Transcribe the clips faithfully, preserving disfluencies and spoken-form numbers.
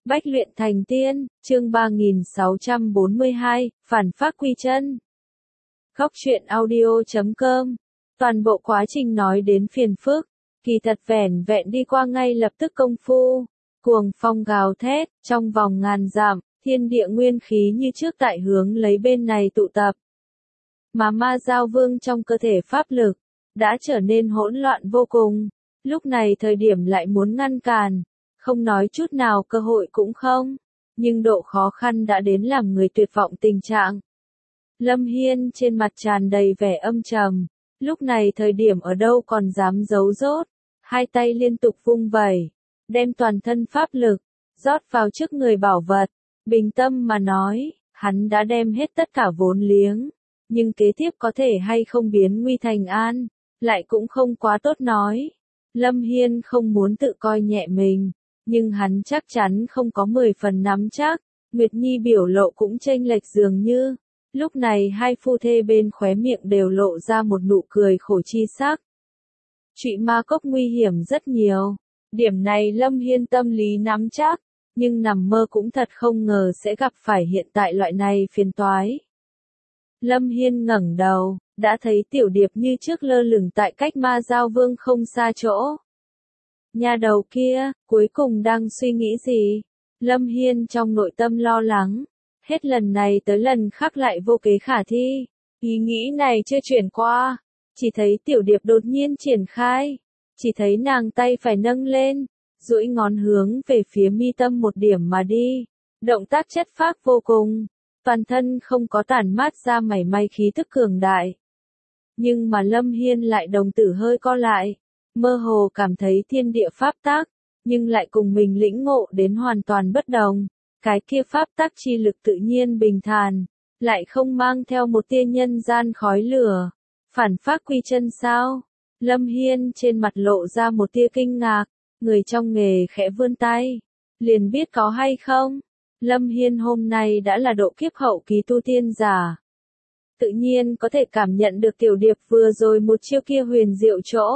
Bách luyện thành tiên, chương ba nghìn sáu trăm bốn mươi hai, phản phác quy chân. Góc truyện audio chấm com. Toàn bộ quá trình nói đến phiền phức, kỳ thật vẻn vẹn đi qua ngay lập tức công phu. Cuồng phong gào thét, trong vòng ngàn dặm, thiên địa nguyên khí như trước tại hướng lấy bên này tụ tập. Mà ma giao vương trong cơ thể pháp lực, đã trở nên hỗn loạn vô cùng. Lúc này thời điểm lại muốn ngăn cản, không nói chút nào cơ hội cũng không, nhưng độ khó khăn đã đến làm người tuyệt vọng tình trạng. Lâm Hiên trên mặt tràn đầy vẻ âm trầm, lúc này thời điểm ở đâu còn dám giấu dốt, hai tay liên tục vung vẩy, đem toàn thân pháp lực, rót vào trước người bảo vật, bình tâm mà nói, hắn đã đem hết tất cả vốn liếng, nhưng kế tiếp có thể hay không biến nguy thành an, lại cũng không quá tốt nói. Lâm Hiên không muốn tự coi nhẹ mình, nhưng hắn chắc chắn không có mười phần nắm chắc. Nguyệt Nhi biểu lộ cũng chênh lệch dường như. Lúc này hai phu thê bên khóe miệng đều lộ ra một nụ cười khổ chi sắc. Trụy ma cốc nguy hiểm rất nhiều. Điểm này Lâm Hiên tâm lý nắm chắc, nhưng nằm mơ cũng thật không ngờ sẽ gặp phải hiện tại loại này phiền toái. Lâm Hiên ngẩng đầu, đã thấy tiểu điệp như trước lơ lửng tại cách ma giao vương không xa chỗ. Nhà đầu kia, cuối cùng đang suy nghĩ gì? Lâm Hiên trong nội tâm lo lắng, hết lần này tới lần khác lại vô kế khả thi. Ý nghĩ này chưa chuyển qua, chỉ thấy tiểu điệp đột nhiên triển khai, chỉ thấy nàng tay phải nâng lên, duỗi ngón hướng về phía mi tâm một điểm mà đi. Động tác chất phác vô cùng, toàn thân không có tản mát ra mảy may khí thức cường đại. Nhưng mà Lâm Hiên lại đồng tử hơi co lại, mơ hồ cảm thấy thiên địa pháp tắc, nhưng lại cùng mình lĩnh ngộ đến hoàn toàn bất đồng. Cái kia pháp tắc chi lực tự nhiên bình thản, lại không mang theo một tia nhân gian khói lửa. Phản phác quy chân sao? Lâm Hiên trên mặt lộ ra một tia kinh ngạc, người trong nghề khẽ vươn tay, liền biết có hay không. Lâm Hiên hôm nay đã là độ kiếp hậu kỳ tu tiên giả, tự nhiên có thể cảm nhận được tiểu điệp vừa rồi một chiêu kia huyền diệu chỗ.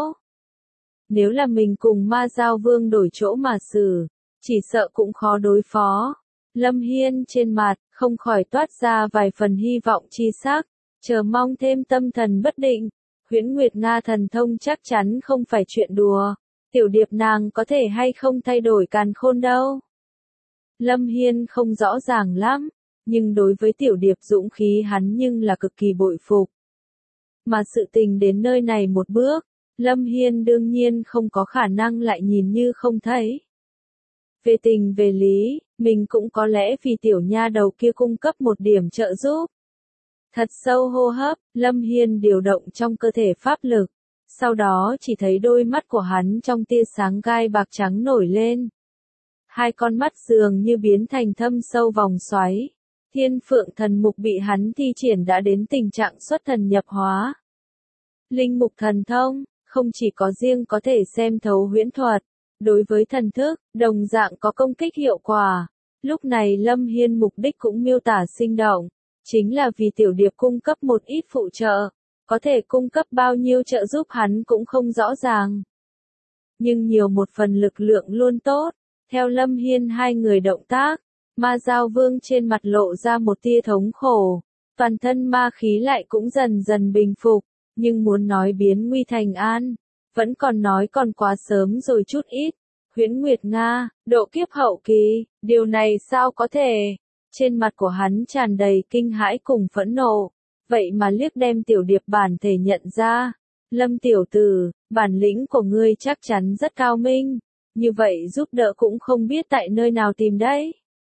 Nếu là mình cùng ma giao vương đổi chỗ mà xử, chỉ sợ cũng khó đối phó. Lâm Hiên trên mặt, không khỏi toát ra vài phần hy vọng chi sắc, chờ mong thêm tâm thần bất định. Huyễn Nguyệt Nga thần thông chắc chắn không phải chuyện đùa, tiểu điệp nàng có thể hay không thay đổi càn khôn đâu. Lâm Hiên không rõ ràng lắm, nhưng đối với tiểu điệp dũng khí hắn nhưng là cực kỳ bội phục. Mà sự tình đến nơi này một bước, Lâm Hiên đương nhiên không có khả năng lại nhìn như không thấy. Về tình về lý, mình cũng có lẽ vì tiểu nha đầu kia cung cấp một điểm trợ giúp. Thật sâu hô hấp, Lâm Hiên điều động trong cơ thể pháp lực, sau đó chỉ thấy đôi mắt của hắn trong tia sáng gai bạc trắng nổi lên. Hai con mắt dường như biến thành thâm sâu vòng xoáy. Thiên phượng thần mục bị hắn thi triển đã đến tình trạng xuất thần nhập hóa. Linh mục thần thông, không chỉ có riêng có thể xem thấu huyễn thuật, đối với thần thức, đồng dạng có công kích hiệu quả. Lúc này Lâm Hiên mục đích cũng miêu tả sinh động, chính là vì tiểu điệp cung cấp một ít phụ trợ, có thể cung cấp bao nhiêu trợ giúp hắn cũng không rõ ràng. Nhưng nhiều một phần lực lượng luôn tốt, theo Lâm Hiên hai người động tác, ma giao vương trên mặt lộ ra một tia thống khổ, toàn thân ma khí lại cũng dần dần bình phục, nhưng muốn nói biến nguy thành an, vẫn còn nói còn quá sớm rồi chút ít. Huyễn Nguyệt Nga, độ kiếp hậu kỳ, điều này sao có thể? Trên mặt của hắn tràn đầy kinh hãi cùng phẫn nộ, vậy mà liếc đem tiểu điệp bản thể nhận ra. Lâm tiểu tử, bản lĩnh của ngươi chắc chắn rất cao minh, như vậy giúp đỡ cũng không biết tại nơi nào tìm đấy.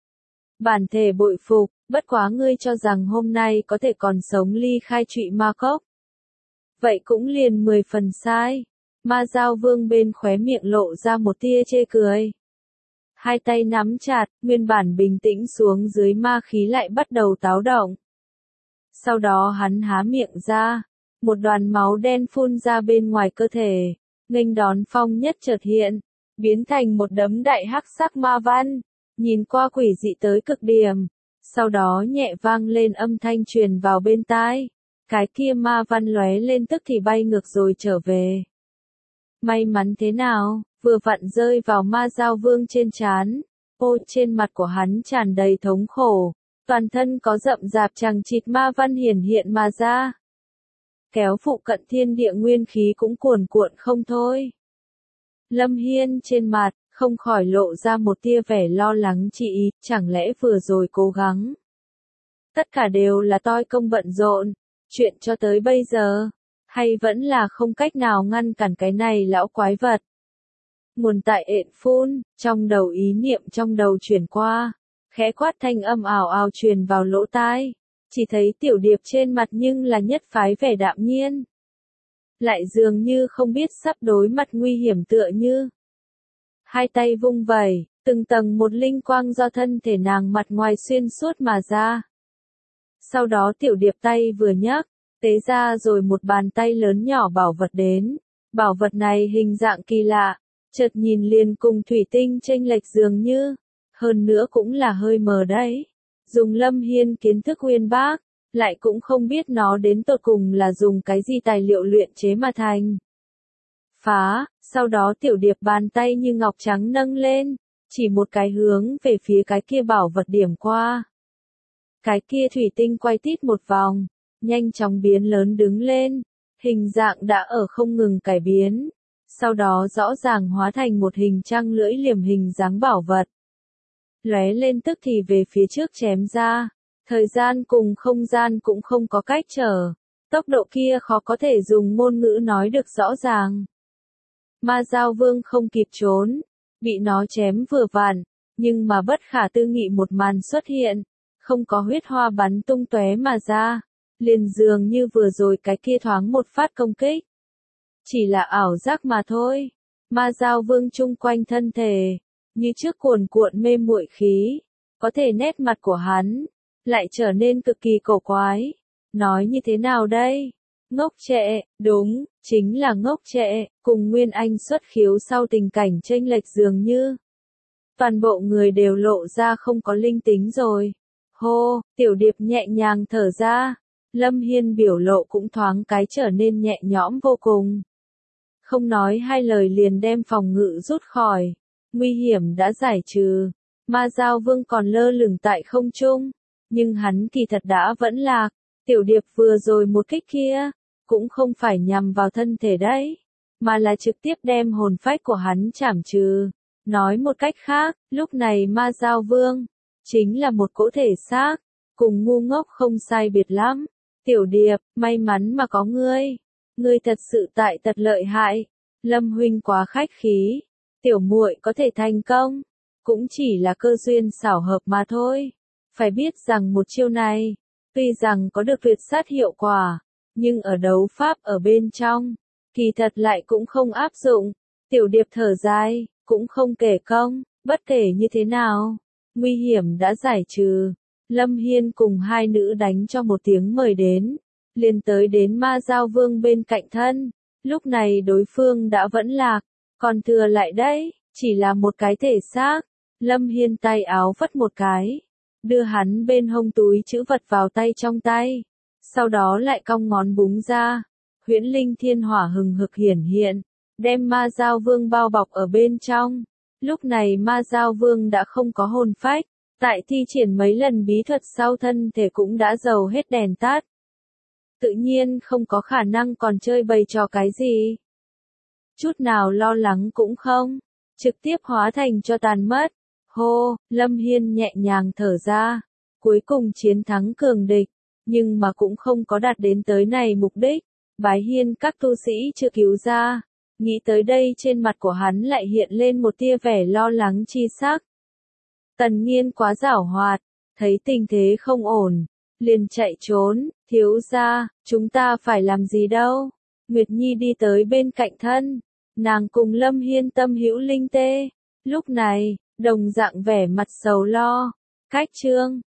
Bản thể bội phục, bất quá ngươi cho rằng hôm nay có thể còn sống ly khai trụy ma cốc. Vậy cũng liền mười phần sai. Ma giao vương bên khóe miệng lộ ra một tia chê cười. Hai tay nắm chặt, nguyên bản bình tĩnh xuống dưới ma khí lại bắt đầu táo động. Sau đó hắn há miệng ra, một đoàn máu đen phun ra bên ngoài cơ thể, nghênh đón phong nhất chợt hiện, biến thành một đấm đại hắc sắc ma văn, nhìn qua quỷ dị tới cực điểm. Sau đó nhẹ vang lên âm thanh truyền vào bên tai, cái kia ma văn lóe lên tức thì bay ngược rồi trở về. May mắn thế nào, vừa vặn rơi vào ma giao vương trên trán. Ôi, trên mặt của hắn tràn đầy thống khổ, toàn thân có rậm rạp chằng chịt ma văn hiển hiện mà ra. Kéo phụ cận thiên địa nguyên khí cũng cuồn cuộn không thôi. Lâm Hiên trên mặt, không khỏi lộ ra một tia vẻ lo lắng chị ý, chẳng lẽ vừa rồi cố gắng. Tất cả đều là toi công bận rộn, chuyện cho tới bây giờ, hay vẫn là không cách nào ngăn cản cái này lão quái vật. Nguồn tại ện phun, trong đầu ý niệm trong đầu chuyển qua, khẽ quát thanh âm ào ào truyền vào lỗ tai, chỉ thấy tiểu điệp trên mặt nhưng là nhất phái vẻ đạm nhiên. Lại dường như không biết sắp đối mặt nguy hiểm tựa như. Hai tay vung vẩy, từng tầng một linh quang do thân thể nàng mặt ngoài xuyên suốt mà ra. Sau đó tiểu điệp tay vừa nhấc, tế ra rồi một bàn tay lớn nhỏ bảo vật đến. Bảo vật này hình dạng kỳ lạ, chợt nhìn liền cùng thủy tinh chênh lệch dường như, hơn nữa cũng là hơi mờ đấy. Dùng Lâm Hiên kiến thức uyên bác, lại cũng không biết nó đến tột cùng là dùng cái gì tài liệu luyện chế mà thành. Phá, sau đó tiểu điệp bàn tay như ngọc trắng nâng lên, chỉ một cái hướng về phía cái kia bảo vật điểm qua. Cái kia thủy tinh quay tít một vòng, nhanh chóng biến lớn đứng lên, hình dạng đã ở không ngừng cải biến, sau đó rõ ràng hóa thành một hình trăng lưỡi liềm hình dáng bảo vật. Lóe lên tức thì về phía trước chém ra, thời gian cùng không gian cũng không có cách trở, tốc độ kia khó có thể dùng ngôn ngữ nói được rõ ràng. Ma Giao Vương không kịp trốn, bị nó chém vừa vặn, nhưng mà bất khả tư nghị một màn xuất hiện, không có huyết hoa bắn tung tóe mà ra, liền dường như vừa rồi cái kia thoáng một phát công kích. Chỉ là ảo giác mà thôi. Ma Giao Vương chung quanh thân thể, như trước cuồn cuộn mê muội khí, có thể nét mặt của hắn lại trở nên cực kỳ cổ quái. Nói như thế nào đây? Ngốc trệ, đúng, chính là ngốc trệ, cùng Nguyên Anh xuất khiếu sau tình cảnh chênh lệch dường như. Toàn bộ người đều lộ ra không có linh tính rồi. Hô, tiểu điệp nhẹ nhàng thở ra, Lâm Hiên biểu lộ cũng thoáng cái trở nên nhẹ nhõm vô cùng. Không nói hai lời liền đem phòng ngự rút khỏi, nguy hiểm đã giải trừ, Ma Giao Vương còn lơ lửng tại không trung, nhưng hắn kỳ thật đã vẫn lạc, tiểu điệp vừa rồi một kích kia, cũng không phải nhằm vào thân thể đấy, mà là trực tiếp đem hồn phách của hắn chảm trừ. Nói một cách khác, lúc này Ma Giao Vương chính là một cỗ thể xác, cùng ngu ngốc không sai biệt lắm. Tiểu điệp, may mắn mà có ngươi, ngươi thật sự tại tật lợi hại. Lâm huynh quá khách khí, tiểu muội có thể thành công, cũng chỉ là cơ duyên xảo hợp mà thôi. Phải biết rằng một chiêu này, tuy rằng có được tuyệt sát hiệu quả, nhưng ở đấu pháp ở bên trong, kỳ thật lại cũng không áp dụng. Tiểu điệp thở dài, cũng không kể công, bất kể như thế nào, nguy hiểm đã giải trừ. Lâm Hiên cùng hai nữ đánh cho một tiếng mời đến, liền tới đến Ma Giao Vương bên cạnh thân. Lúc này đối phương đã vẫn lạc, còn thừa lại đấy, chỉ là một cái thể xác. Lâm Hiên tay áo vất một cái, đưa hắn bên hông túi trữ vật vào tay trong tay, sau đó lại cong ngón búng ra, huyễn linh thiên hỏa hừng hực hiển hiện, đem Ma Giao Vương bao bọc ở bên trong. Lúc này Ma Giao Vương đã không có hồn phách, tại thi triển mấy lần bí thuật sau thân thể cũng đã dầu hết đèn tắt. Tự nhiên không có khả năng còn chơi bày trò cái gì. Chút nào lo lắng cũng không, trực tiếp hóa thành cho tàn mất. Hô, Lâm Hiên nhẹ nhàng thở ra, cuối cùng chiến thắng cường địch, nhưng mà cũng không có đạt đến tới này mục đích. Bái hiên các tu sĩ chưa cứu ra, nghĩ tới đây trên mặt của hắn lại hiện lên một tia vẻ lo lắng chi sắc. Tần Nghiên quá giảo hoạt, thấy tình thế không ổn, liền chạy trốn. Thiếu gia, chúng ta phải làm gì đâu? Nguyệt Nhi đi tới bên cạnh thân, nàng cùng Lâm Hiên tâm hữu linh tê. Lúc này, đồng dạng vẻ mặt sầu lo. Cách chương